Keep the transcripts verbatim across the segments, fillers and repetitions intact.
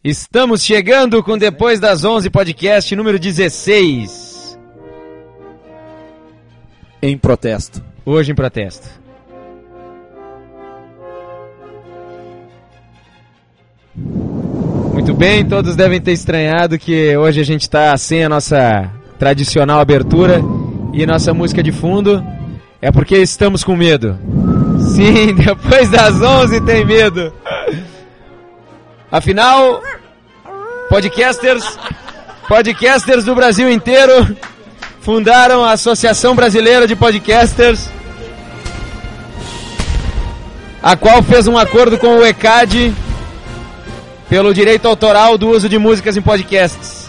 Estamos chegando com Depois das onze, podcast número dezesseis. Em protesto. Hoje em protesto. Muito bem, todos devem ter estranhado que hoje a gente está sem a nossa tradicional abertura e nossa música de fundo. É porque estamos com medo. Sim, depois das onze tem medo. Afinal, podcasters, podcasters do Brasil inteiro fundaram a Associação Brasileira de Podcasters, a qual fez um acordo com o ECAD pelo direito autoral do uso de músicas em podcasts.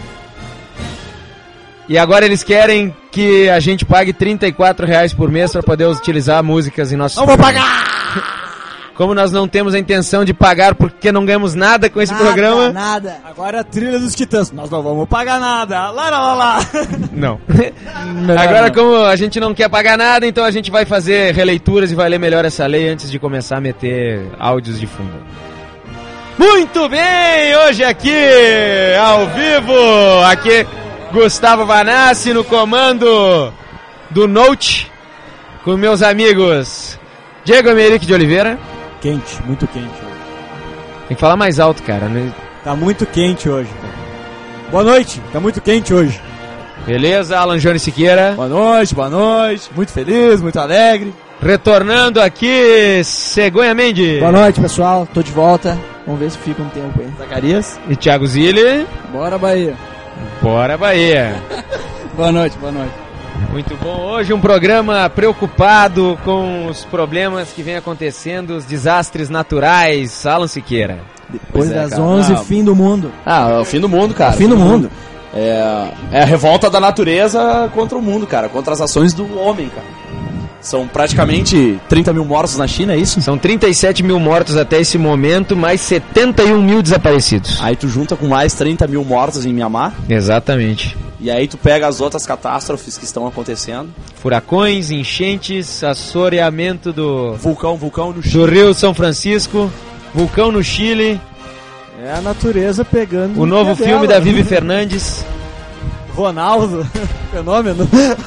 E agora eles querem que a gente pague trinta e quatro reais por mês para poder utilizar músicas em nossos... Não vou pagar! Como nós não temos a intenção de pagar porque não ganhamos nada com esse nada, programa... Nada, Agora a trilha dos Titãs. Nós não vamos pagar nada. Lá, lá, lá, lá. Não. Agora, como a gente não quer pagar nada, então a gente vai fazer releituras e vai ler melhor essa lei antes de começar a meter áudios de fundo. Muito bem! Hoje aqui, ao vivo, aqui Gustavo Vanassi no comando do Note, com meus amigos Diego Emerick de Oliveira. Quente, muito quente hoje. Tem que falar mais alto, cara. Né? Tá muito quente hoje. Boa noite, tá muito quente hoje. Beleza, Alan Jones Siqueira. Boa noite, boa noite. Muito feliz, muito alegre. Retornando aqui, Cegonha Mendes. Boa noite, pessoal. Tô de volta. Vamos ver se fica um tempo aí. Zacarias. E Thiago Zilli. Bora, Bahia. Bora, Bahia. Boa noite, boa noite. Muito bom. Hoje um programa preocupado com os problemas que vem acontecendo, os desastres naturais. Alan Siqueira. Depois é, das cara. onze, Ah, fim do mundo. Ah, é o fim do mundo, cara. É o fim do mundo. É, é a revolta da natureza contra o mundo, cara. Contra as ações do homem, cara. São praticamente trinta mil mortos na China, é isso? São trinta e sete mil mortos até esse momento, mais setenta e um mil desaparecidos. Aí tu junta com mais trinta mil mortos em Mianmar. Exatamente. E aí tu pega as outras catástrofes que estão acontecendo. Furacões, enchentes, assoreamento do, Vulcão, vulcão no do Chile. Rio São Francisco, vulcão no Chile, É a natureza pegando... o novo no pé filme dela. da Vivi Fernandes. Ronaldo. Fenômeno.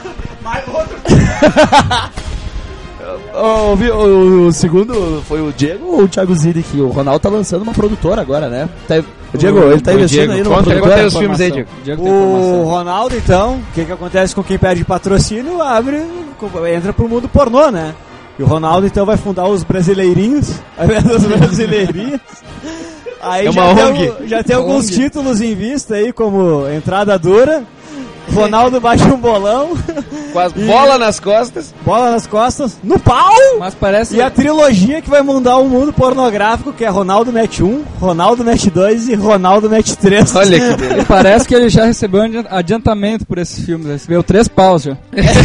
O, o, o segundo foi o Diego ou o Thiago Zilli, que o Ronaldo tá lançando uma produtora agora, né? Tá, o Diego, ele tá O investindo Diego, aí numa conta, produtora. conta aí os filmes aí, Diego. O Ronaldo, então, o que que acontece com quem perde patrocínio? Abre, entra pro mundo pornô, né? E o Ronaldo, então, vai fundar os Brasileirinhos. Vai vendo os Brasileirinhos. Aí É já, uma tem, O N G. al- já tem alguns O N G. títulos em vista aí, como Entrada Dura, Ronaldo bate um bolão, Com as E- bolas nas costas. bola nas costas, no pau! Mas parece... E a trilogia que vai mudar o mundo pornográfico, que é Ronaldo Match um, Ronaldo Match dois e Ronaldo Match três. Olha que beleza. Parece que ele já recebeu um adi- adiantamento por esses filmes. Recebeu três paus já.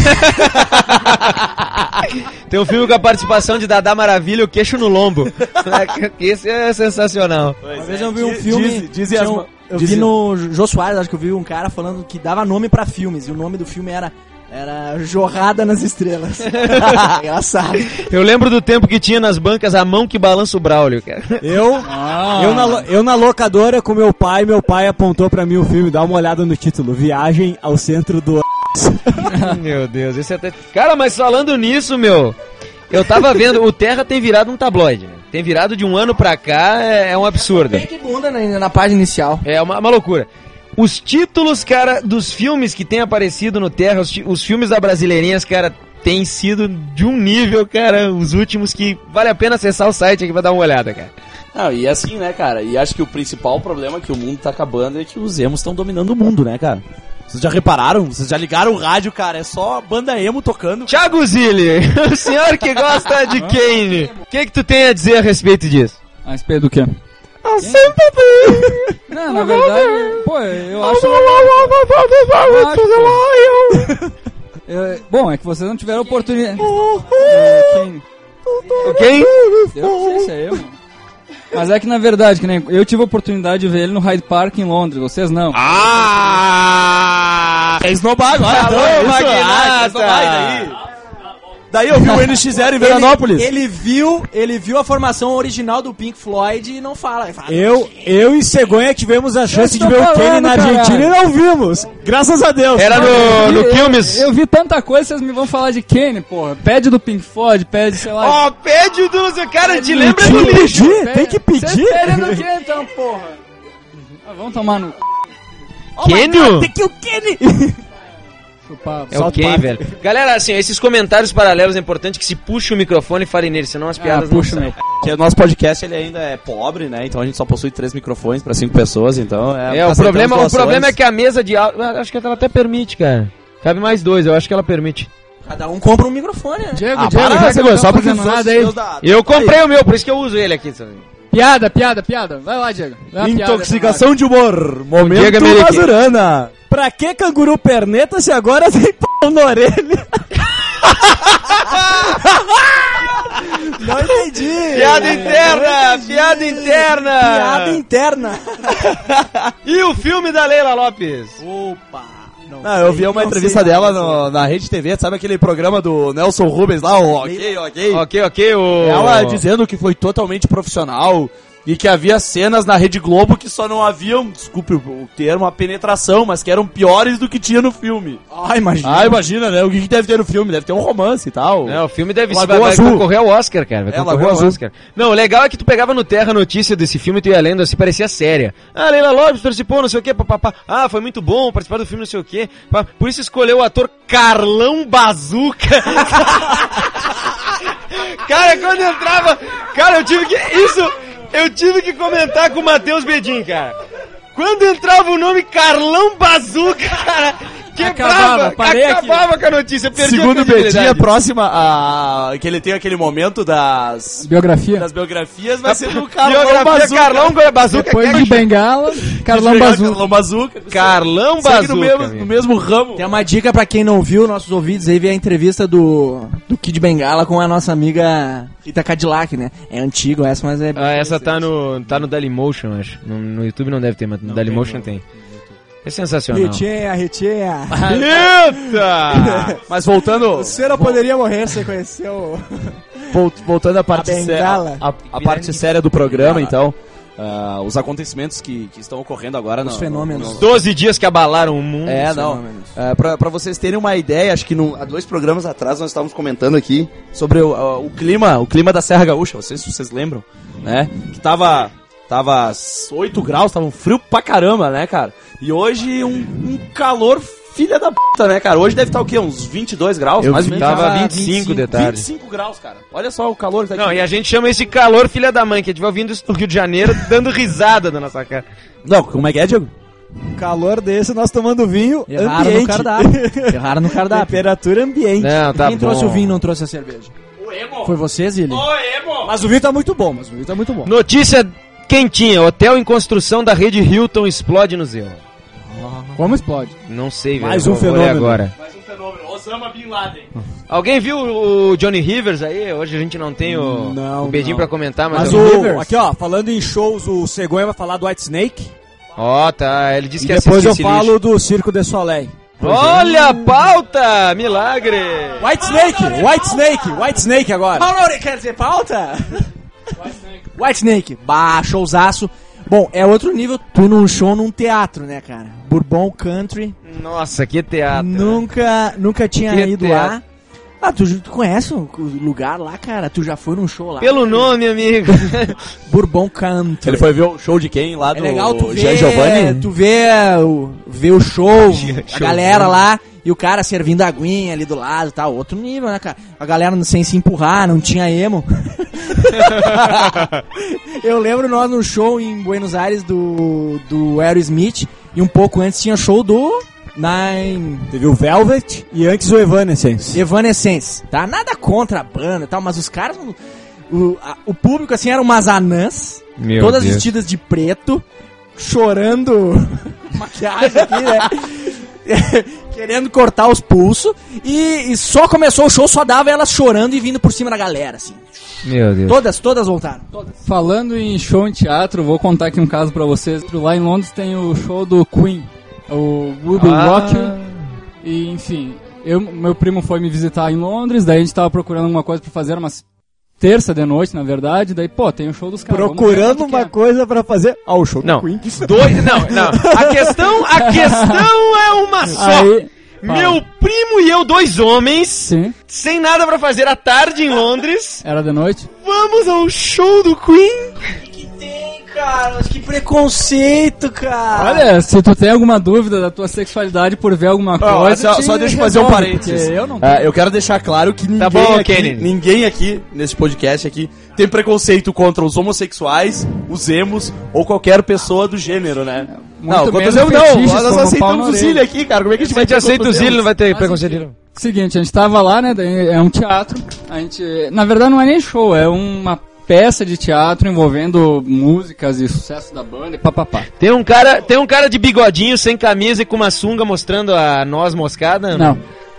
Tem um filme com a participação de Dadá Maravilha, o Queixo no Lombo. Esse é sensacional. Uma vez eu vi um filme... Diz, dizem tinha as um- ma- eu dizem- vi no Jô Soares, acho que eu vi um cara falando que dava nome pra filmes. E o nome do filme era... Era Jorrada nas Estrelas. Engraçado. Eu lembro do tempo que tinha nas bancas A Mão que Balança o Braulio, cara. Eu, eu, na, lo- eu na locadora com meu pai, meu pai apontou pra mim o filme, dá uma olhada no título, Viagem ao Centro do... Meu Deus, esse até... Cara, mas falando nisso, meu... Eu tava vendo, o Terra tem virado um tabloide, né? Tem virado de um ano pra cá, é, é um absurdo. Bem que bunda na, na página inicial. É uma, uma loucura. Os títulos, cara, dos filmes que tem aparecido no Terra, os, ti- os filmes da Brasileirinhas, cara, tem sido de um nível, cara, os últimos que vale a pena acessar o site aqui pra dar uma olhada, cara. Não, e assim, né, cara? E acho que o principal problema que o mundo tá acabando é que os emos estão dominando o mundo, né, cara? Vocês já repararam? Vocês já ligaram o rádio, cara? É só banda emo tocando. Thiago Zilli, o senhor que gosta de Kane, o que que tu tem a dizer a respeito disso? A respeito do quê? Não, na verdade, pô, eu acho... Eu- bom, é que vocês não tiveram oportunidade... É, quem... Ok? Eu não sei se é eu, mano. Mas é que na verdade, que nem eu tive a oportunidade de ver ele no Hyde Park em Londres, vocês não. Ah! É esnobar agora. Alô, então, é isso, magnata! ah, é esnobar, e daí? Daí eu vi o N X zero em Veranópolis. Ele, ele viu, ele viu a formação original do Pink Floyd e não fala. Ele fala Eu, eu e Cegonha tivemos a chance de tô ver o falando, Kenny na caralho. Argentina e não vimos. Graças a Deus. Era no, no Eu- Quilmes. Eu, eu vi tanta coisa, vocês me vão falar de Kenny, porra. Pede do Pink Floyd, pede, sei lá. Ó, pede do... Cara, te lembra Tem do que lixo. pedir, Pede- tem que Vocês pedir. pedem do Kenny então, porra. Ah, vamos tomar no c... Kenny? Tem que o Kenny. chupar. É o Ken, velho. Galera, assim, esses comentários paralelos é importante que se puxe o microfone e fale nele, senão as piadas Ah, puxa não meu. saem. Que o nosso podcast ele ainda é pobre, né? Então a gente só possui três microfones pra cinco pessoas, então é. É, o aceitamos problema, o doações. problema é que a mesa de áudio... Acho que ela até permite, cara. Cabe mais dois, eu acho que ela permite. Cada um compra um microfone, né? Diego, Ah, Diego, para, já que Segura, não só tá porque fazendo os outros nada aí. seus da- Eu comprei o meu, por isso que eu uso ele aqui. sabe? Piada, piada, piada. Vai lá, Diego. Dá uma piada Intoxicação de humor. Momento Diego Melique. Mazurana. Pra que canguru perneta se agora tem pau na orelha? Não entendi. Piada interna! Piada interna! Piada interna. E o filme da Leila Lopes? Opa. Não, Não, eu vi uma não entrevista sei dela nada, no- na Rede T V, sabe aquele programa do Nelson Rubens lá, o Ok, Ok? Ok, ok, o... Ela dizendo que foi totalmente profissional e que havia cenas na Rede Globo que só não haviam, desculpe o termo, a penetração, mas que eram piores do que tinha no filme. Ah, imagina. Ah, imagina, né? O que, que deve ter no filme? Deve ter um romance e tal. É, o filme deve Lagoa vai, vai Azul. concorrer ao Oscar, cara. Vai É, concorrer Lagoa ao Azul. Oscar. Não, o legal é que tu pegava no Terra a notícia desse filme e tu ia lendo assim, parecia séria. Ah, Leila Lopes participou, não sei o que, papapá. Ah, foi muito bom participar do filme, não sei o que. Por isso escolheu o ator Carlão Bazuca. Cara, quando entrava... Cara, eu tive que... Isso... Eu tive que comentar com o Matheus Bedin, cara. Quando entrava o nome Carlão Bazuca, cara, quebrava, Acabava, parei aqui. acabava com a notícia, perdia Segundo a o Bedinho, é credibilidade. próxima a... que ele tem aquele momento das... Biografia. das biografias, vai ser do Carlão Biografia Bazuca. Carlão Bazuca. Depois de Bengala, Carlão Bazuca. Carlão Bazuca. Carlão Segue Bazuca. no mesmo, amigo. no mesmo ramo. Tem uma dica pra quem não viu, nossos ouvidos aí, ver a entrevista do, do Kid Bengala com a nossa amiga Rita Cadillac, né? É antigo essa, mas é... Ah, essa tá no, tá no Dailymotion, acho. No, no YouTube não deve ter, mas no Dailymotion tem. É sensacional. Retinha, retinha. Eita! Mas voltando, Você não poderia morrer sem conhecer o... vol- voltando à parte, A sé- bengala. a, a- a parte séria do programa, então, ah, os acontecimentos que, que estão ocorrendo agora. Os no- fenômenos. no- doze dias que abalaram o mundo. É, não. fenômenos. É, pra, pra vocês terem uma ideia, acho que no- há dois programas atrás nós estávamos comentando aqui sobre o, a- o clima, o clima da Serra Gaúcha, vocês, vocês lembram, né? Que tava, tava oito graus, tava um frio pra caramba, né, cara? E hoje um, um calor filha da puta, né, cara? Hoje deve estar o quê? Uns vinte e dois graus, Eu mais ou menos. tava Ah, vinte e cinco de tarde. vinte e cinco graus, cara. Olha só o calor que tá aqui. Não, e a gente chama esse calor filha da mãe, que a gente vai ouvindo isso do Rio de Janeiro dando risada da nossa cara. Não, como é que é, Diego? Calor desse, nós tomando vinho Erraram ambiente. no cardápio. Erraram no cardápio. Temperatura ambiente. Não, tá Quem bom. trouxe o vinho e não trouxe a cerveja? Foi você, Zili? Mas o vinho tá muito bom, mas o vinho tá muito bom. Notícia quentinha, hotel em construção da rede Hilton explode no Zeu. Como explode? Não sei, velho. Mais um vou- vou ler fenômeno. agora. Mais um fenômeno, Osama Bin Laden. Alguém viu o Johnny Rivers aí? Hoje a gente não tem o, Não, o Bedinho não. pra comentar, mas... Mas eu- o, Rivers. aqui ó, falando em shows, o Cegonha vai falar do White Snake. Ó, tá, ele disse E que depois eu assistiu esse falo lixo. do Circo de Soleil. Olha a pauta! Milagre! White Snake! White Snake! White Snake agora! Paulo, quer dizer pauta? White Snake. Bah, showzaço. Bom, é outro nível, tu ir num show num teatro, né, cara? Bourbon Country. Nossa, que teatro. Nunca, nunca tinha Que ido teatro. lá. Ah, tu, tu conhece o o lugar lá, cara? Tu já foi num show lá? Pelo nome, amigo. Bourbon Country. Ele foi ver o show de quem lá É do legal tu Jean ver, Giovanni? tu vê o, ver o show, a Giovanni. galera lá e o cara servindo aguinha ali do lado e tal. Outro nível, né, cara? A galera sem se empurrar, não tinha emo. Eu lembro nós no show em Buenos Aires do, do Aerosmith e um pouco antes tinha show do Nine... Teve o Velvet e antes o Evanescence. Evanescence, tá? Nada contra a banda e tal, mas os caras... O, a- o público, assim, eram umas anãs, Meu todas Deus. vestidas de preto, chorando maquiagem aqui, né? Querendo cortar os pulsos. E, e só começou o show, só dava elas chorando e vindo por cima da galera, assim. Meu Deus. Todas, todas voltaram. Todas. Falando em show em teatro, vou contar aqui um caso pra vocês. Lá em Londres tem o show do Queen, o We Will Ah. Rock You. E, enfim, eu, meu primo foi me visitar em Londres, daí a gente tava procurando alguma coisa pra fazer, umas terça de noite, na verdade, daí, pô, tem o show dos caras. Procurando uma coisa pra fazer... Ah, o show Não, do Queen. dois, não, não. A questão, a questão é uma só. Aí, Meu primo e eu, dois homens, sim, sem nada pra fazer à tarde em Londres, era de noite. vamos ao show do Queen. Cara, que preconceito, cara. Olha, se tu tem alguma dúvida da tua sexualidade por ver alguma Ó, coisa... só, te só deixa eu fazer um resolve, parênteses. porque Eu não É, eu quero deixar claro que ninguém, bom, aqui, Kenny. ninguém aqui, nesse podcast aqui, tem preconceito contra os homossexuais, os emos ou qualquer pessoa do gênero, né? Muito Não, contra os menos emos não, fetiches nós como pau aceitamos na o orelha. Zílio aqui, cara, como é que a gente Se a vai gente ter aceita contra o os Zílio, emos? não vai ter Mas, preconceito. Seguinte, a gente tava lá, né, daí é um teatro, a gente... Na verdade não é nem show, é uma peça de teatro envolvendo músicas e sucesso da banda e papapá. Tem um cara, tem um cara de bigodinho, sem camisa e com uma sunga mostrando a noz moscada? Não.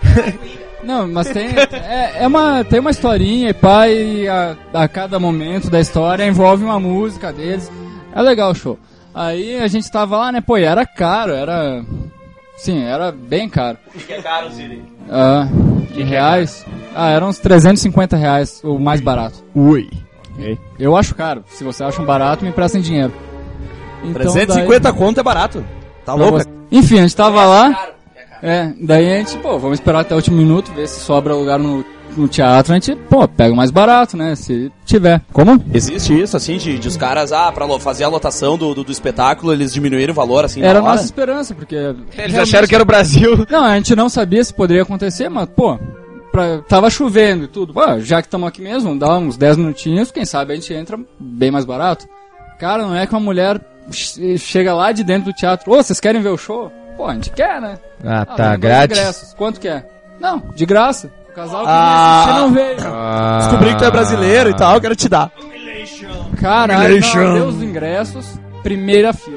Não, mas tem, é, é uma, tem uma historinha e pá, e a, a cada momento da história envolve uma música deles. É legal o show. Aí a gente tava lá, né, pô, e era caro, era... Sim, era bem caro. O que é caro, Zílio? Ah, de reais? Ah, eram uns trezentos e cinquenta reais, o mais barato. Ui. Eu acho caro. Se você acha um barato, me emprestem dinheiro. Então, trezentos e cinquenta conto é barato. Tá daí- louco? você- Enfim, a gente tava lá. É, daí a gente, pô, vamos esperar até o último minuto, ver se sobra lugar no, no teatro. A gente, pô, pega o mais barato, né? Se tiver. Como? Existe isso, assim, de, de os caras, ah, pra lo- fazer a lotação do, do, do espetáculo, eles diminuíram o valor, assim, Era a na hora? nossa esperança, porque. Eles realmente- acharam que era o Brasil. Não, a gente não sabia se poderia acontecer, mas, pô, pra, tava chovendo e tudo. Pô, já que estamos aqui mesmo, vamos dar uns dez minutinhos, quem sabe a gente entra bem mais barato. Cara, não é que uma mulher che- chega lá de dentro do teatro, ô, vocês querem ver o show? Pô, a gente quer, né? Ah, Ah, tá, vamos ver os grátis. ingressos. Quanto que é? Não, de graça. O casal que Ah. você não veio. Ah. Descobri que tu é brasileiro e tal, eu quero te dar. Caralho, não, deu os ingressos, primeira fila.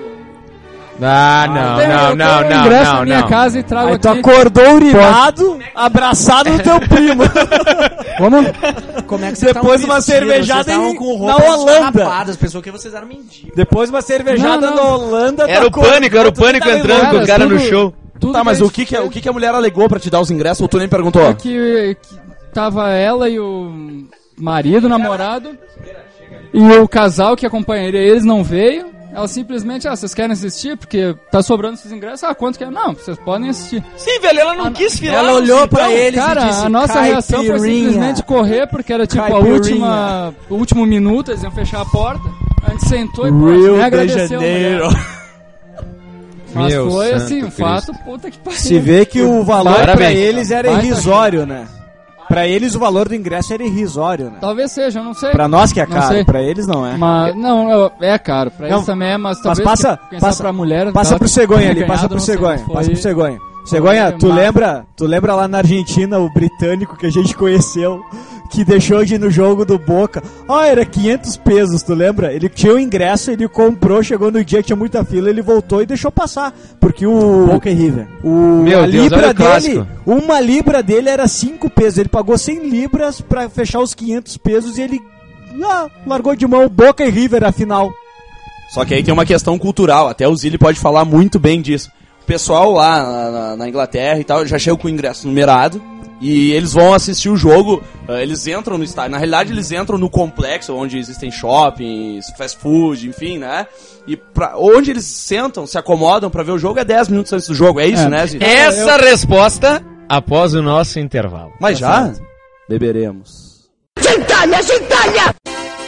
Ah, não, Tem- não, eu não, tenho não, ingresso não, na minha não. casa e trago Aí tu aqui. acordou urinado, abraçado no teu primo. Vamos? Como é que Depois estavam uma vestidos? cervejada Vocês estavam em- com na roupas Holanda. esfarrapadas, pensou que vocês eram mendigos. Depois uma cervejada Não, na não. Holanda. Era o tacou- pânico, era o tu pânico tava em entrando com o Londres. cara no tudo- show. Tudo Tá, mas a o gente que que, é- fez. o que que a mulher alegou pra te dar os ingressos ou tu nem perguntou? É que, que tava ela e o marido, o namorado, e o casal que acompanharia eles não veio. Ela simplesmente, ah, vocês querem assistir? Porque tá sobrando esses ingressos. Ah, quanto que é? Não, vocês podem assistir. Sim, velho, ela não quis virar. Ela olhou pra então, eles Cara, e disse, a nossa reação foi "Caipirinha." simplesmente correr, porque era tipo a Caipirinha. última, o último minuto, eles iam fechar a porta. A gente sentou e pô, Rio nem de agradeceu a mulher. Janeiro. Mas Meu foi santo assim, um Cristo. fato, puta que pariu. Se vê que o valor pra Parabéns. eles era Baita irrisório, né? Pra eles o valor do ingresso era irrisório, né? Talvez seja, eu não sei. Pra nós que é Não caro, sei. pra eles não é. Mas, não, eu- é caro. Pra Não, eles também é, mas Mas talvez passa, quem passa, sabe pra mulher... passa ela pro que cegonha tenha ali, passa ganhado, pro não sei, cegonha, mas foi- passa pro cegonha. Cegonha, tu massa. lembra, tu lembra lá na Argentina o britânico que a gente conheceu, que deixou de ir no jogo do Boca? Ah, era quinhentos pesos, tu lembra? Ele tinha o ingresso, ele comprou, chegou no dia que tinha muita fila, ele voltou e deixou passar, porque o Boca e River. o Meu a Deus, libra olha o dele, clássico. uma libra dele era cinco pesos, ele pagou cem libras pra fechar os quinhentos pesos e ele ah, largou de mão Boca e River afinal. Só que aí tem uma questão cultural, até o Zilli pode falar muito bem disso. O pessoal lá na, na- na Inglaterra e tal, já chega com o ingresso numerado e eles vão assistir o jogo, eh, eles entram no estádio, na realidade eles entram no complexo onde existem shoppings, fast food, enfim, né? E pra, onde eles sentam, se acomodam pra ver o jogo é dez minutos antes do jogo, é isso, É. né, Zilli? Essa resposta após o nosso intervalo. Mas já? Beberemos. Gentalha, gentalha!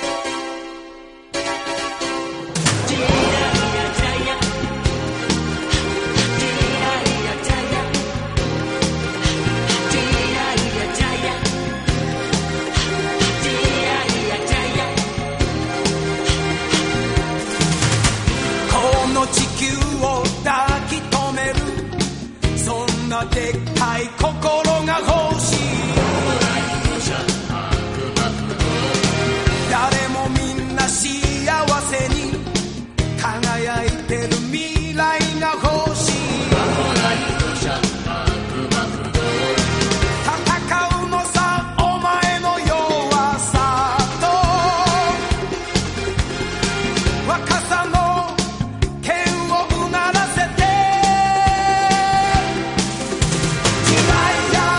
この地球を抱き留めるそんなでっかい心が欲しい誰もみんな幸せに輝いてる未来が欲しい戦うのさお前の弱さと若さの剣をうならせて時代や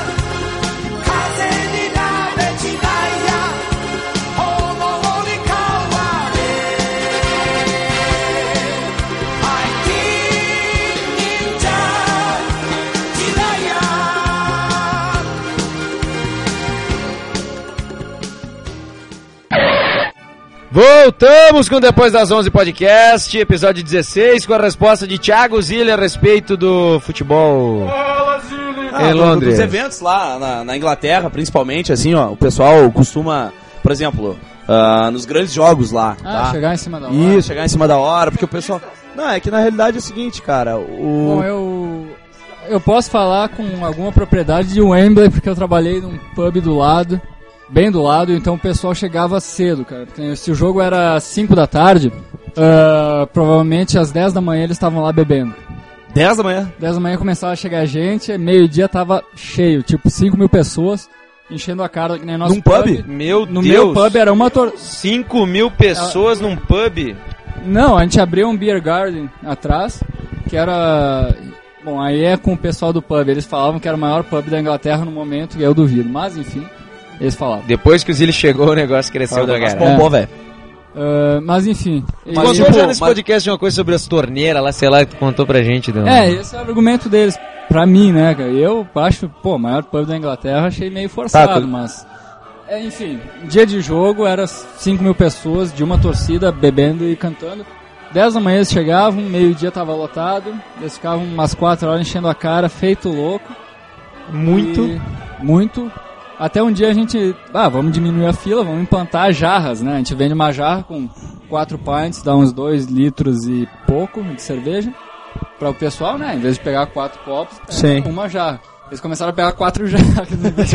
Voltamos com Depois das onze Podcast, episódio dezesseis, com a resposta de Thiago Zilli a respeito do futebol ah, em Londres. Dos eventos lá na, na Inglaterra, principalmente, assim, ó, o pessoal costuma, por exemplo, uh, nos grandes jogos lá. Ah, tá? chegar em cima da hora. Isso, chegar em cima da hora, porque o pessoal... Não, é que na realidade é o seguinte, cara, o... Bom, eu... Eu posso falar com alguma propriedade de Wembley, porque eu trabalhei num pub do lado, bem do lado, então o pessoal chegava cedo, cara. Porque se o jogo era cinco da tarde, uh, provavelmente às dez da manhã eles estavam lá bebendo. dez da manhã? dez da manhã começava a chegar gente, meio-dia tava cheio, tipo cinco mil pessoas enchendo a cara, que nem nosso num pub. pub. Meu no Deus! meu pub era uma... Tor... cinco mil pessoas num pub? Não, a gente abriu um beer garden atrás, que era... Bom, aí é com o pessoal do pub. Eles falavam que era o maior pub da Inglaterra no momento, e eu duvido. Mas, enfim, eles falavam. Depois que o Zilli chegou, o negócio cresceu pra Mas caralho. bombou, velho. Uh, mas, enfim. Mas e- contou tipo, já nesse mas- podcast uma coisa sobre as torneiras lá, sei lá, que tu contou pra gente. Do... É, esse é o argumento deles. Pra mim, né, cara? Eu acho, pô, o maior pub da Inglaterra, achei meio forçado, Tá, tu- mas... É, enfim, dia de jogo, era cinco mil pessoas de uma torcida bebendo e cantando. dez da manhã eles chegavam, meio-dia tava lotado, eles ficavam umas quatro horas enchendo a cara, feito louco. Muito. E- muito. Até um dia a gente, ah, vamos diminuir a fila, vamos implantar jarras, né? A gente vende uma jarra com quatro pints, dá uns dois litros e pouco de cerveja. Para o pessoal, né? Em vez de pegar quatro copos, é Sim. uma jarra. Eles começaram a pegar quatro jarras.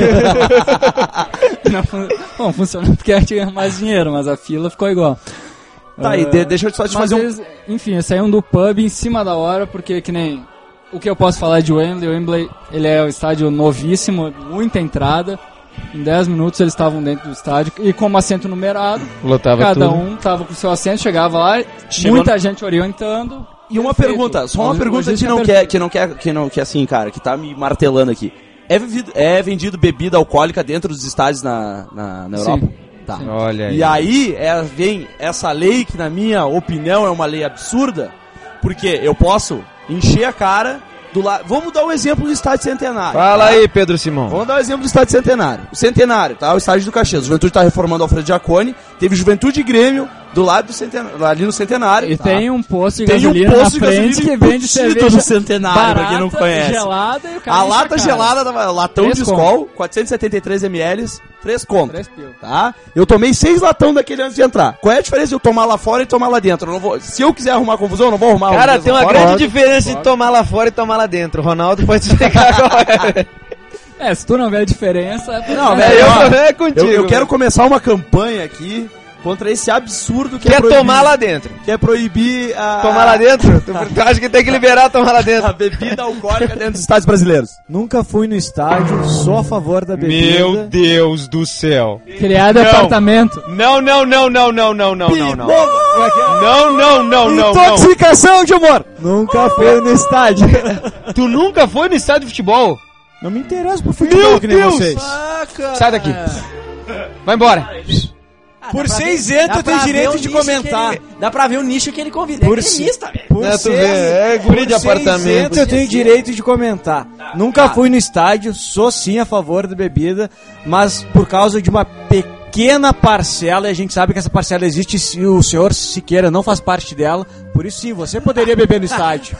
Não, fun- bom, funcionou porque a gente ganha mais dinheiro, mas a fila ficou igual. Tá, e Ah, de- deixa eu só te mas fazer um... eles, enfim, eles saíram do pub em cima da hora, porque que nem... O que eu posso falar de Wembley, o Wembley, ele é um estádio novíssimo, muita entrada. Em dez minutos eles estavam dentro do estádio, e como assento numerado, Lotava cada tudo. um tava com o seu assento, chegava lá, Chegou- muita gente orientando. E uma Perfeito. pergunta, só uma Hoje- pergunta hoje que é não, perfeito. quer, que não quer, que não quer assim, cara, que tá me martelando aqui. É, vivido- é vendido bebida alcoólica dentro dos estádios na, na, na Sim. Europa? Tá. Olha aí. E aí é, vem essa lei que, na minha opinião, é uma lei absurda, porque eu posso encher a cara do lado. Vamos dar um exemplo do estádio Centenário. Fala tá? aí, Pedro Simão. Vamos dar um exemplo do estádio Centenário. O Centenário, tá? O estádio do Caxias. O Juventude tá reformando o Alfredo Giacone. Teve Juventude e Grêmio do lado do Centenário, ali no Centenário. E tá? tem um posto de Tem um gasolina posto de na frente gasolina que vende embutido cerveja no Centenário, pra barata, quem não conhece. gelada e o cara A enche lata cara. gelada, da- latão Três de conto. Skol, quatrocentos e setenta e três mililitros, três conto. Três pila. Tá? Eu tomei seis latão daquele antes de entrar. Qual é a diferença de eu tomar lá fora e tomar lá dentro? Eu não vou, se eu quiser arrumar confusão, eu não vou arrumar Cara, confusão tem uma lá fora. grande diferença de tomar lá fora e tomar lá dentro. O Ronaldo pode explicar qual é. É, se tu não vê a diferença... Não, é, velho, eu ó, é contigo. Eu, eu quero velho. começar uma campanha aqui contra esse absurdo que Quer é proibir, tomar lá dentro. que é proibir a, Tomar lá dentro? Tu, tu acha que tem que liberar tomar lá dentro? a bebida alcoólica dentro dos estádios brasileiros. Nunca fui no estádio, sou a favor da bebida. Meu Deus do céu. Criado Não. apartamento. Não, não, não, não, não, não, não, não, não. Não, não, não, não, não. Intoxicação de humor! Nunca fui no estádio. Tu nunca foi no estádio de futebol? Não me interessa por futebol Meu que nem Deus! vocês. Sai daqui. Vai embora. Por ser isento, eu tenho direito de comentar. Dá pra ver o nicho que ele convida. Por é si- gremista, velho. Por É, tu ser, vê, é guri de por ser apartamento. isento, eu tenho direito de comentar. Nunca fui no estádio, sou sim a favor da bebida, mas por causa de uma pequena parcela, e a gente sabe que essa parcela existe se o senhor Siqueira não faz parte dela, por isso sim, você poderia beber no estádio.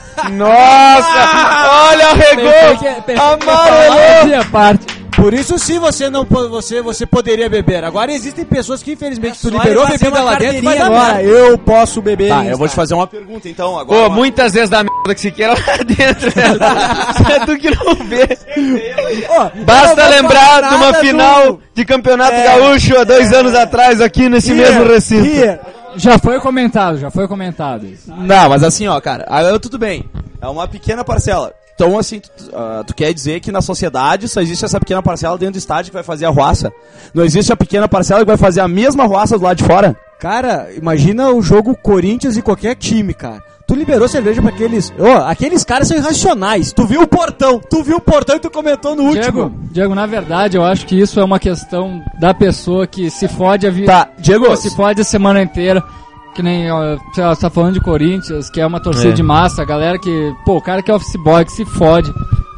Nossa! Olha o regol! Amarelou! A parte. Por isso sim, você não po- você você poderia beber. Agora existem pessoas que infelizmente É tu só liberou ele fazer bebida uma lá dentro, mas carteirinha agora eu posso beber. Tá, em eu vou te estádio. fazer uma pergunta então agora. Pô, muitas vezes dá merda que se queira lá dentro. Né? É tu que não vê. Ó, eu Basta não vou lembrar falar de uma nada final do- de campeonato É, gaúcho há dois anos atrás aqui nesse Here, mesmo recinto. here. Já foi comentado, já foi comentado isso. Não, mas assim, ó, cara, aí tudo bem. É uma pequena parcela. Então, assim, tu, ah, tu quer dizer que na sociedade só existe essa pequena parcela dentro do estádio que vai fazer a ruaça? Não existe a pequena parcela que vai fazer a mesma ruaça do lado de fora? Cara, imagina o jogo Corinthians e qualquer time, cara. Tu liberou cerveja pra aqueles... Ô, aqueles caras são irracionais. Tu viu o portão, tu viu o portão e tu comentou no Diego, último. Diego, na verdade, eu acho que isso é uma questão da pessoa que se fode a vida. Tá, Diego. Se fode a semana inteira. Que nem, ó, sei lá, você tá falando de Corinthians, que é uma torcida É. de massa, a galera que, pô, o cara que é office boy, que se fode.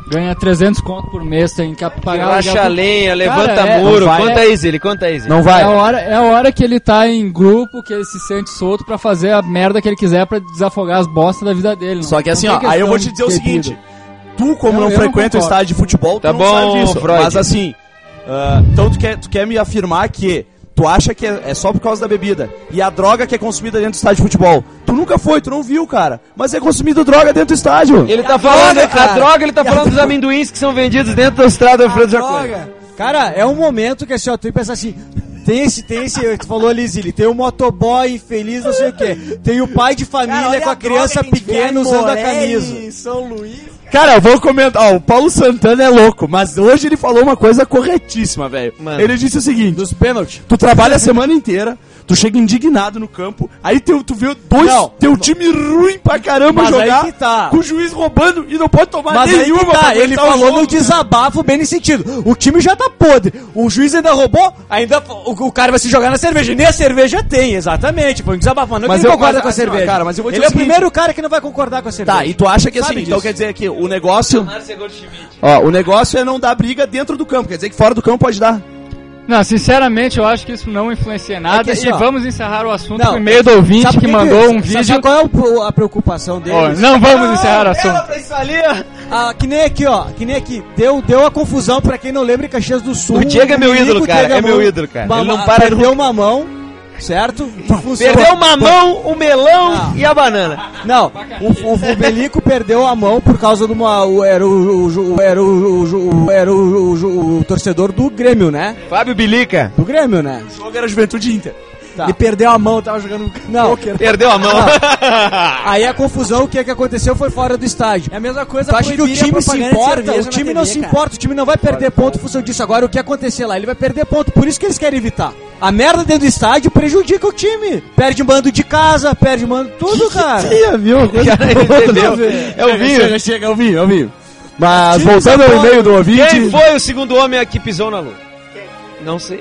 ganha trezentos conto por mês, tem que pagar... Racha a lenha, levanta é, muro. vai, Conta é, aí, Zili, conta aí, Zili. Não vai. É a, hora, é a hora que ele tá em grupo, que ele se sente solto pra fazer a merda que ele quiser pra desafogar as bostas da vida dele. Não. Só que assim, Não ó, tem aí eu vou questão te dizer o de seguinte. bebida. Tu, como Eu- não eu não frequenta o concordo. estádio de futebol, tu Tá não bom, sabe disso. Freud. Mas assim, ah, então tu quer, tu quer me afirmar que tu acha que é, é só por causa da bebida e a droga que é consumida dentro do estádio de futebol. Tu nunca foi, tu não viu, cara. Mas é consumido droga dentro do estádio. Ele tá falando, droga, a cara? droga, ele tá falando dos amendoins que são vendidos dentro da estrada Alfredo Jaconi. Cara, é um momento que assim, ó, tu tem que pensar assim, tem esse, tem esse, tu falou ali, Zili, tem o motoboy infeliz, não sei o quê, tem o pai de família com a criança pequena usando a camisa. São Luís. Cara, eu vou comentar. Ó, o Paulo Santana é louco, mas hoje ele falou uma coisa corretíssima, velho. Mano. Ele disse o seguinte: Dos pênaltis. tu trabalha a semana inteira, tu chega indignado no campo, aí teu, tu vê dois, Não. teu time ruim pra caramba Mas aí jogar, que tá. com o juiz roubando e não pode tomar Mas aí nenhuma que tá, pra ele aguentar o falou jogo. no desabafo bem nesse sentido. O time já tá podre, o juiz ainda roubou, ainda o, o cara vai se jogar na cerveja. Nem a cerveja tem, exatamente. Foi um desabafo, mas não Mas que ele eu- concorda mas com a assim, ó, cerveja. cara, mas eu vou te ele é o dizer o seguinte. primeiro cara que não vai concordar com a cerveja. Tá, e tu acha que Sabe assim, então disso. quer dizer que o negócio... Ó, o negócio é não dar briga dentro do campo, quer dizer que fora do campo pode dar. Não, sinceramente, eu acho que isso não influencia nada. É que assim, e ó, vamos encerrar o assunto não, com o e-mail do ouvinte Sabe que por mandou um sabe- vídeo. Sabe qual é o- a preocupação dele? Ó, não vamos encerrar o assunto. Ah, que nem aqui, ó. Que nem aqui. Deu, deu a confusão pra quem não lembra em Caxias do Sul. O Diego é meu Milico ídolo, cara, teve a é meu mão- ídolo, cara. Uma- Ele não para Perdeu uma mão, certo? Funcionou. Perdeu o mamão, o melão Ah. e a banana. Não, o, o, o Belico perdeu a mão por causa de uma. o- Era o. o- o- Era o. o- o- Era o, o- o- o torcedor do Grêmio, né? Fábio Bilica. Do Grêmio, né? O jogo era Juventude Inter. Tá. Ele perdeu a mão, tava jogando Não. poker. Perdeu a mão. Aí a confusão, o que, que aconteceu foi fora do estádio. É a mesma coisa Tu acha que o proibir a time se propaganda de importa? cerveja O na time T V, não se cara. importa, o time não vai perder ponto em função disso. Agora, o que acontecer lá? Ele vai perder ponto, por isso que eles querem evitar. A merda dentro do estádio prejudica o time. Perde mando de casa, perde mando tudo, cara. Sim, viu? Cara, ele entendeu. É o vinho. Chega, chega, é o vinho, é o vinho. Mas Time voltando ao São e-mail do ouvinte... Quem foi o segundo homem que pisou na lua? Não sei.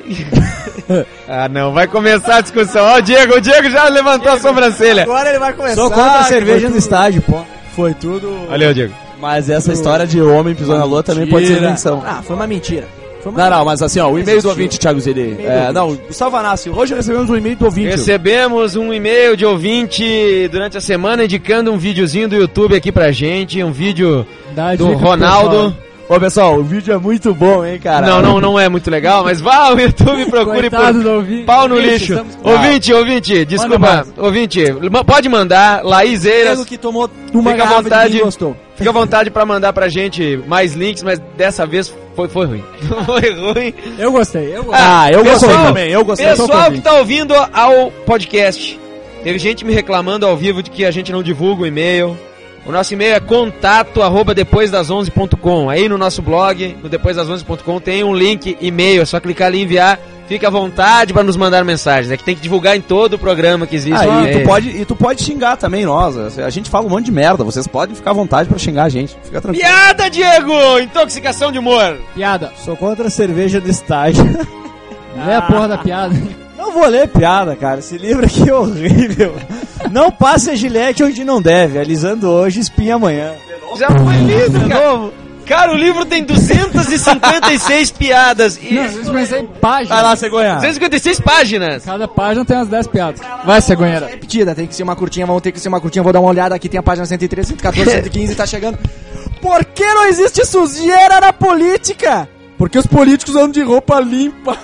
Ah, não, vai começar a discussão. Ó, o Diego, o Diego já levantou a sobrancelha. Agora ele vai começar. Sou contra a cerveja foi no tudo- estádio, pô. Foi tudo... Valeu, Diego. Mas essa história de homem pisou na lua também pode ser invenção. Ah, foi uma mentira. Foi uma Não, não, mas assim, ó, o e-mail do ouvinte, Thiago Zeli. É, não, Gustavo Anassi, hoje recebemos um e-mail do ouvinte. Recebemos um e-mail de ouvinte durante a semana indicando um videozinho do YouTube aqui pra gente, um vídeo Dá do dica pro Ronaldo. Ô, pessoal, o vídeo é muito bom, hein, cara? Não, não, não é muito legal, mas vá ao YouTube e procure Coitado por do ouvinte. pau no Ouvinte, lixo. estamos- Ouvinte, ouvinte, desculpa, ouvinte, ma- pode mandar, Laís Eiras, Diego que tomou uma fica à garrafa de vontade, vinho e gostou. fica à vontade pra mandar pra gente mais links, mas dessa vez foi, foi ruim. Foi ruim. Eu gostei, eu gostei. Ah, eu gostei Pessoal, também, eu gostei. Pessoal que tá ouvindo ao podcast, teve gente me reclamando ao vivo de que a gente não divulga o e-mail. O nosso e-mail é contato arroba depois das onze ponto com. Aí no nosso blog, no depois das onze ponto com, tem um link e-mail, é só clicar ali e enviar. Fique à vontade para nos mandar mensagens. É que tem que divulgar em todo o programa que existe. Ah, o e, e-mail. tu pode, e tu pode xingar também nós. A gente fala um monte de merda. Vocês podem ficar à vontade pra xingar a gente. Fica tranquilo. Piada, Diego! Intoxicação de humor. Piada. Sou contra a cerveja no estádio. Lê a porra da piada. Não vou ler piada, cara. Esse livro aqui é horrível. Não passe a gilete onde não deve. Alisando hoje, espinha amanhã. Já foi lido, cara. Cara, o livro tem duzentas e cinquenta e seis piadas. E Não, eu pensei em páginas. Vai lá, Cegonha. duzentas e cinquenta e seis páginas. Cada página tem umas dez piadas. Vai, cegonheira. Repetida, tem que ser uma curtinha, vamos ter que ser uma curtinha. Vou dar uma olhada aqui, tem a página cento e treze, cento e quatorze, cento e quinze, tá chegando. Por que não existe sujeira na política? Porque os políticos andam de roupa limpa.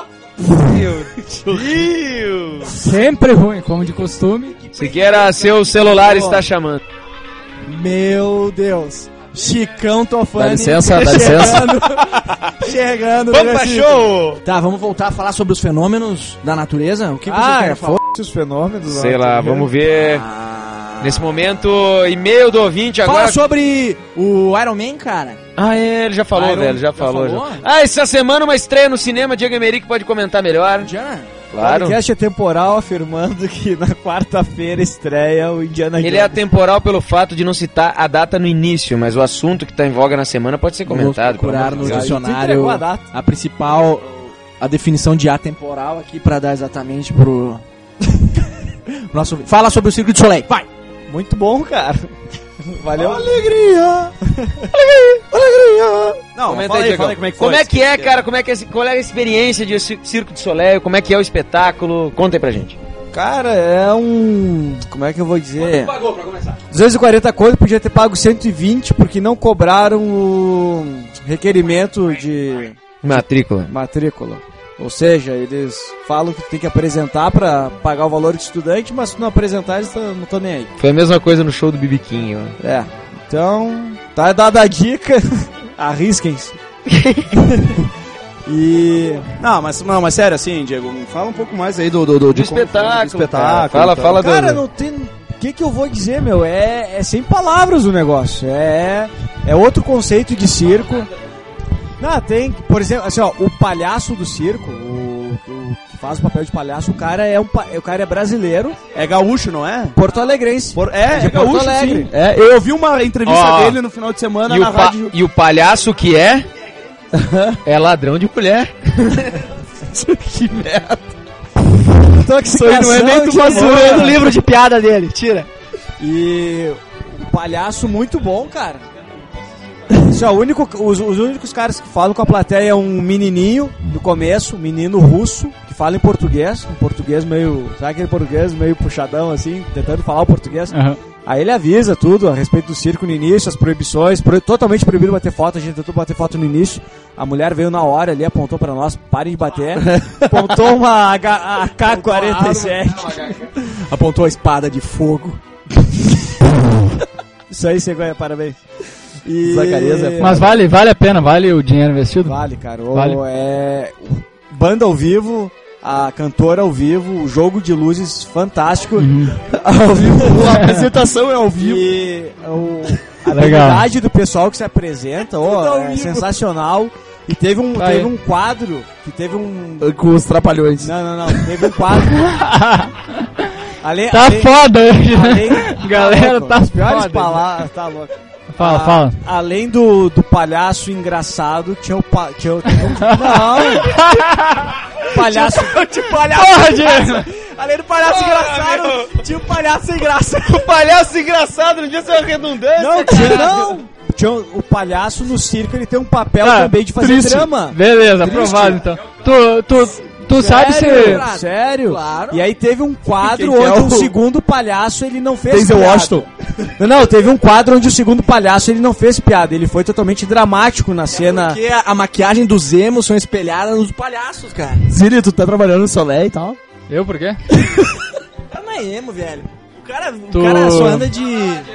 Meu Deus. Sempre ruim, como de costume. Siqueira, seu celular está chamando. Meu Deus. Chicão Tofani. Dá licença, dá licença. Chegando, chegando. Vamos pra Recife. show! Tá, vamos voltar a falar sobre os fenômenos da natureza? O que você Ah, quer é falar? foda-se os fenômenos. Sei ó, lá, tá vamos vendo? ver. Ah. Nesse momento, e-mail do ouvinte Fala agora. sobre o Iron Man, cara. Ah, é, ele já falou, Iron- velho, já, já falou. falou? Já. Ah, essa semana uma estreia no cinema, Diego Emerick pode comentar melhor. Já? O Claro. podcast é temporal, afirmando que na quarta-feira estreia o Indiana Ele é atemporal pelo fato de não citar a data no início, mas o assunto que tá em voga na semana pode ser comentado. Vamos procurar pelo no amor de Deus. dicionário entregou a data. a principal, a definição de atemporal aqui pra dar exatamente pro... Nosso... Fala sobre o Circo de Soleil, vai! Muito bom, cara. Valeu. Alegria! Alegria! Alegria! Não, Comenta fala aí, aí, Diego. fala aí como é que foi. Como é que é, cara? Como é que é, esse- qual é a experiência de Ci- Circo de Soleil? Como é que é o espetáculo? Conta aí pra gente. Cara, é um... Como é que eu vou dizer? Pagou pra começar? duzentos e quarenta conto, podia ter pago cento e vinte porque não cobraram o requerimento de Matrícula. matrícula. Ou seja, eles falam que tem que apresentar pra pagar o valor de estudante, mas se não apresentar, eles tão- não estão nem aí. Foi a mesma coisa no show do Bibiquinho. É, então, tá dada a dica, arrisquem-se. E... Não, mas, não, mas sério, assim, Diego, fala um pouco mais aí do, do, do, De de como- espetáculo, do espetáculo. cara. Fala, então. fala do... Cara, não tem... O que que eu vou dizer, meu? É, é sem palavras o negócio. É, é outro conceito de circo. Não, tem, por exemplo, assim, ó, o palhaço do circo, o, o que faz o papel de palhaço, o cara é um pa- o cara é brasileiro, É gaúcho, não é? porto-alegrense. Por- é, de é gaúcho, Porto Alegre. sim. É, eu ouvi uma entrevista Ó, dele no final de semana E na o, pa- rádio. e o palhaço que é? É ladrão de colher. Que merda. Isso aí não é nem tu Zoando o livro de piada dele, tira. E um palhaço muito bom, cara. Assim, ó, o único, os, os únicos caras que falam com a plateia é um menininho do começo, um menino russo, que fala em português, um português meio, sabe aquele português meio puxadão assim, tentando falar o português. Aham. Aí ele avisa tudo a respeito do circo no início, as proibições, pro- totalmente proibido bater foto, a gente tentou bater foto no início, a mulher veio na hora ali, apontou pra nós, parem de bater, apontou uma A K quarenta e sete, Apontou a espada de fogo. isso aí, Cegonha, parabéns. E... Zacarias é Mas vale, vale a pena, vale o dinheiro investido? Vale, cara. O- Vale. É... Banda ao vivo, a cantora ao vivo, o jogo de luzes fantástico. Ao vivo, A apresentação é ao vivo. e o... a Legal. habilidade do pessoal que se apresenta, ó, é sensacional. E teve um, Tá teve aí. um quadro que teve um. Com os trapalhões. Não, não, não. Teve um quadro. além, Tá além, foda hoje, né? além, Galera, louco, tá as piores foda. palavras, tá louco. Fala, Ah, fala. Além do, do palhaço engraçado, tinha o. Pa, tinha o teve um- não! Palhaço. Tipo, palhaço. Porra, Diego! Além do palhaço engraçado, tinha um palhaço sem graça. O palhaço engraçado, não dia ser uma redundância. Não, tinha, não! Tinha o, o palhaço no circo, ele tem um papel Tá, também de fazer triste. drama. Beleza, aprovado então. Tu, tu, tu sabe se... Sério? Sério? Claro. E aí teve um quadro Quem que é onde o- um segundo palhaço ele não fez Denzel piada. Washington. Não, não, teve um quadro onde o segundo palhaço ele não fez piada, ele foi totalmente dramático na cena. Porque a, a maquiagem dos emos são espelhadas nos palhaços, cara. Siri, tu tá trabalhando no Soleil e tal? Eu, por quê? O cara não é emo, velho. O cara, o Tu- cara só anda de...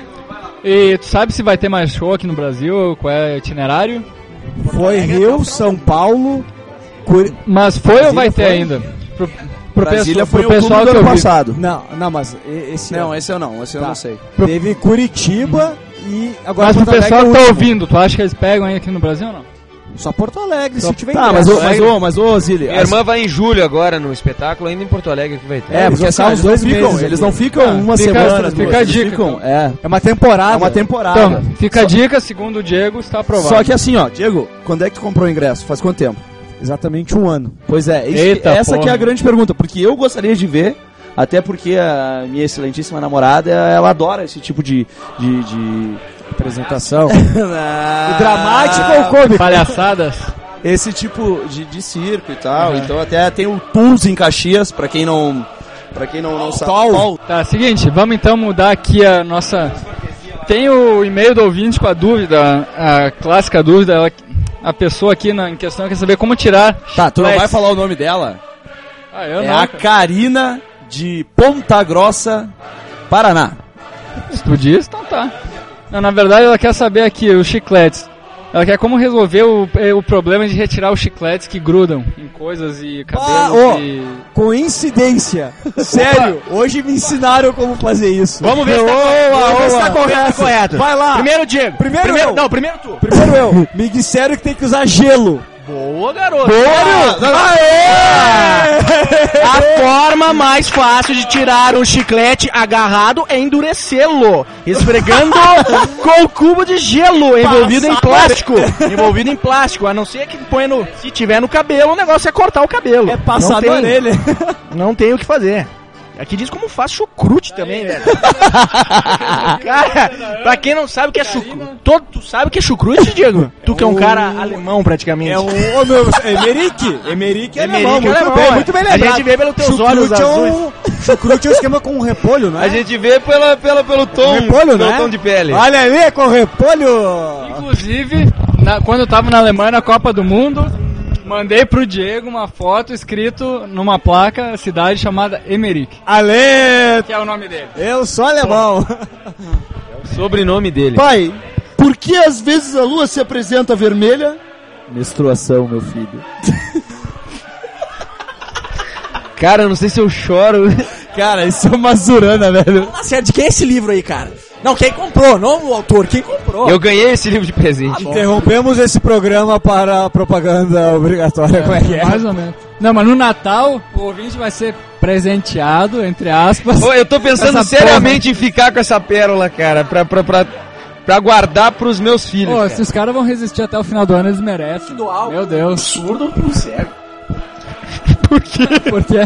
E tu sabe se vai ter mais show aqui no Brasil? Qual é o itinerário? Foi Rio, São Paulo, Curi... Mas foi ou vai ter foi? ainda? Pro, pro, Brasília pessoal, foi pro em pessoal outubro que do eu ano vi. passado. Não, não, mas e- esse Não, ano. esse eu não, esse eu Tá. não sei. Teve Curitiba e agora Mas pro Porto Alegre pessoal é que o tá último. ouvindo, tu acha que eles pegam aí aqui no Brasil ou não? Só Porto Alegre, se tiver Tá, mas ingresso. ô, mas ô, mas ô, Zili, Minha irmã vai em julho agora no espetáculo, ainda em Porto Alegre que vai ter. É, É, porque porque são assim, uns eles, dois não ficam, meses eles ali. não ficam Ah, uma fica- semana, fica duas, a eles dica, ficam, então. é, É uma temporada. é uma temporada. Então, fica a dica, segundo o Diego, está aprovado. Só que assim, ó, Diego, quando é que tu comprou o ingresso? Faz quanto tempo? Exatamente um ano. Pois é, isso- Eita, essa porra. que é a grande pergunta, porque eu gostaria de ver, até porque a minha excelentíssima namorada, ela adora esse tipo de... de, de... Apresentação. Ah, Dramático ou cômico? Palhaçadas. esse tipo de, de circo e tal. Então até tem o Tours em Caxias, pra quem não... Pra quem não, não sabe. Tol. Tá, seguinte, vamos então mudar aqui a nossa... Tem o e-mail do ouvinte com a dúvida, a clássica dúvida, ela- a pessoa aqui na, em questão quer saber como tirar... Tá, tu não chicletes. vai falar o nome dela? Ah, eu é não, a cara. Karina de Ponta Grossa, Paraná. Se tu diz, então tá. Não, na verdade ela quer saber aqui, os chicletes. Ela quer como resolver o, eh, o problema de retirar os chicletes que grudam em coisas e cabelos ô. e... Coincidência. Sério, hoje me ensinaram como fazer isso. Vamos ver se tá correto. Vamos ver se tá correto. correto. Vai lá. Primeiro, Diego. Primeiro eu. Não, primeiro tu. Primeiro eu. Me disseram que tem que usar gelo. Boa, garoto. Sério? A forma mais fácil de tirar um chiclete agarrado é endurecê-lo, esfregando com o cubo de gelo envolvido em plástico. Envolvido em plástico, a não ser que põe no, se tiver no cabelo, o negócio é cortar o cabelo. É passar não tem, na orelha. Não tem o que fazer. Aqui diz como faz chucrute também, né? Cara, pra quem não sabe o que é chucrute... Todo, tu sabe o que é chucrute, Diego? Tu que é um cara alemão, praticamente. É um... Ô, meu... Emerick. Emerick é alemão, Emerick é muito alemão, bem, é. muito bem A lembrado. gente vê pelos teus olhos Chucrute é azuis. um... Chucrute é um esquema com repolho, não é? A gente vê pela, pela, pelo tom, repolho, pelo né? tom de pele. Olha ali, com repolho. Inclusive, na- quando eu tava na Alemanha na Copa do Mundo, mandei pro Diego uma foto escrito numa placa, cidade chamada Emerick, Ale, que é o nome dele. eu sou alemão. Sobrenome dele. Pai, por que às vezes a lua se apresenta vermelha? Menstruação, meu filho. Cara, eu não sei se eu choro. Cara, isso é uma zurana, velho. Tá certo, de quem é esse livro aí, cara? Não, quem comprou, não o autor, quem comprou? Eu ganhei esse livro de presente. Interrompemos esse programa para propaganda obrigatória, como é que é? Mais ou menos. Não, mas no Natal, o ouvinte vai ser presenteado, entre aspas. Ô, eu tô pensando essa seriamente em ficar com essa pérola, cara, pra, pra, pra, pra guardar pros meus filhos. Pô, cara. se os caras vão resistir até o final do ano, eles merecem. Doar Meu Deus. surdo pro cego. Por quê? Porque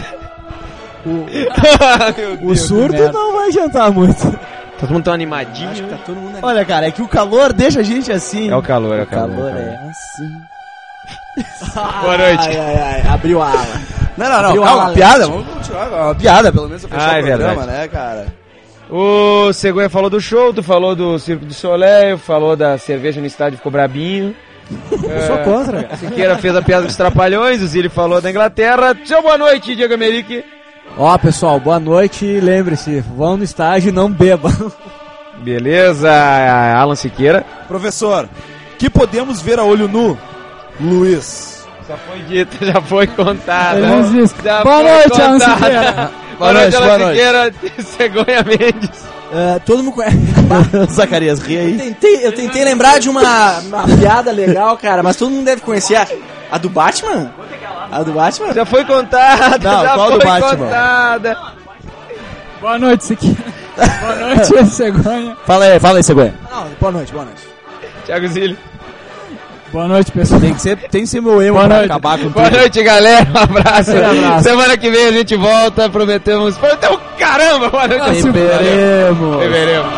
O surdo merda. não vai jantar muito. Todo mundo tão animadinho. Tá todo mundo ali. Olha, cara, é que o calor deixa a gente assim. É o calor, é o O calor. calor é o calor. é assim. Boa noite. Ai, ai, ai, abriu a ala. Não, não, não, Abriu calma, a uma piada, vamos continuar, uma piada, pelo menos eu fechar Ah, é o programa, verdade. né, cara? O Cegonha falou do show, tu falou do Circo do Soleil, falou da cerveja no estádio, ficou brabinho. Eu sou contra, cara. Siqueira fez a piada dos trapalhões, o Zili falou da Inglaterra. Tchau, boa noite, Diego Amerique. Ó, pessoal, boa noite e lembre-se, vão no estágio e não bebam. Beleza, Alan Siqueira. Professor, que podemos ver a olho nu? Luiz. Já foi dito, já foi contado. Ele nos diz. Já Boa foi noite, Alan contado. Siqueira. Boa noite, boa Alan noite. Siqueira. Cegonha Mendes. Uh, todo mundo conhece. Zacarias, ri Eu aí. tentei, eu tentei lembrar de uma, uma piada legal, cara, mas todo mundo deve conhecer a, a do Batman. A do Batman? Já foi contada, Não, já qual foi do Batman? contada. Boa noite, Siqueira. Boa noite, Cegonha. Fala aí, fala aí, Cegonha. Não, boa noite, boa noite. Thiago Zili. Boa noite, pessoal. Tem que ser, tem que ser meu emo Boa pra noite. acabar com Boa tudo. noite, galera. Um abraço. Um abraço. Semana que vem a gente volta. Prometemos. Prometemos caramba. Boa noite. Esperemos. Veremos.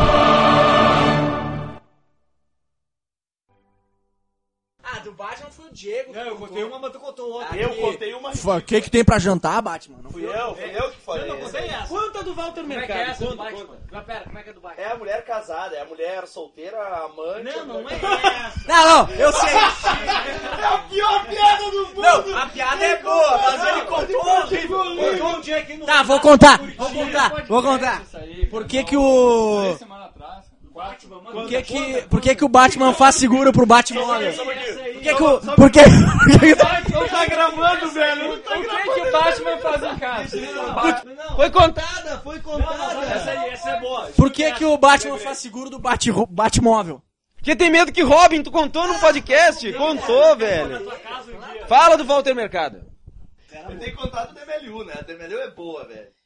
Ah, do Batman foi o Diego. Eu contei uma, mas tu contou outra. Eu contei uma. O que que tem pra jantar, Batman? Não Fui eu, fui eu que falei. Conta do Walter Mercado. Conta, conta. Mas pera, como é que é do Batman? É a mulher casada, é a mulher solteira, amante. Não, não é essa. Não, não, eu sei. É a pior piada do mundo! Não, a piada é boa, mas ele contou horrível. Contou um dia aqui no... Tá, vou contar, vou contar, vou contar. Por que que o... Semana atrás. Por que que, por que que o Batman faz seguro pro Batmóvel? Por que que o... Por que... Não tá gravando, velho! Não tá O que, que o Batman faz em casa? Foi contada, foi contada. Essa aí, essa é boa. Por que que o Batman faz seguro do Bat... Batmóvel? Porque tem medo que roubem. Tu contou num podcast? Contou, velho. Fala do Walter Mercado. Eu tenho contado o D M L U, né? A D M L U é boa, velho.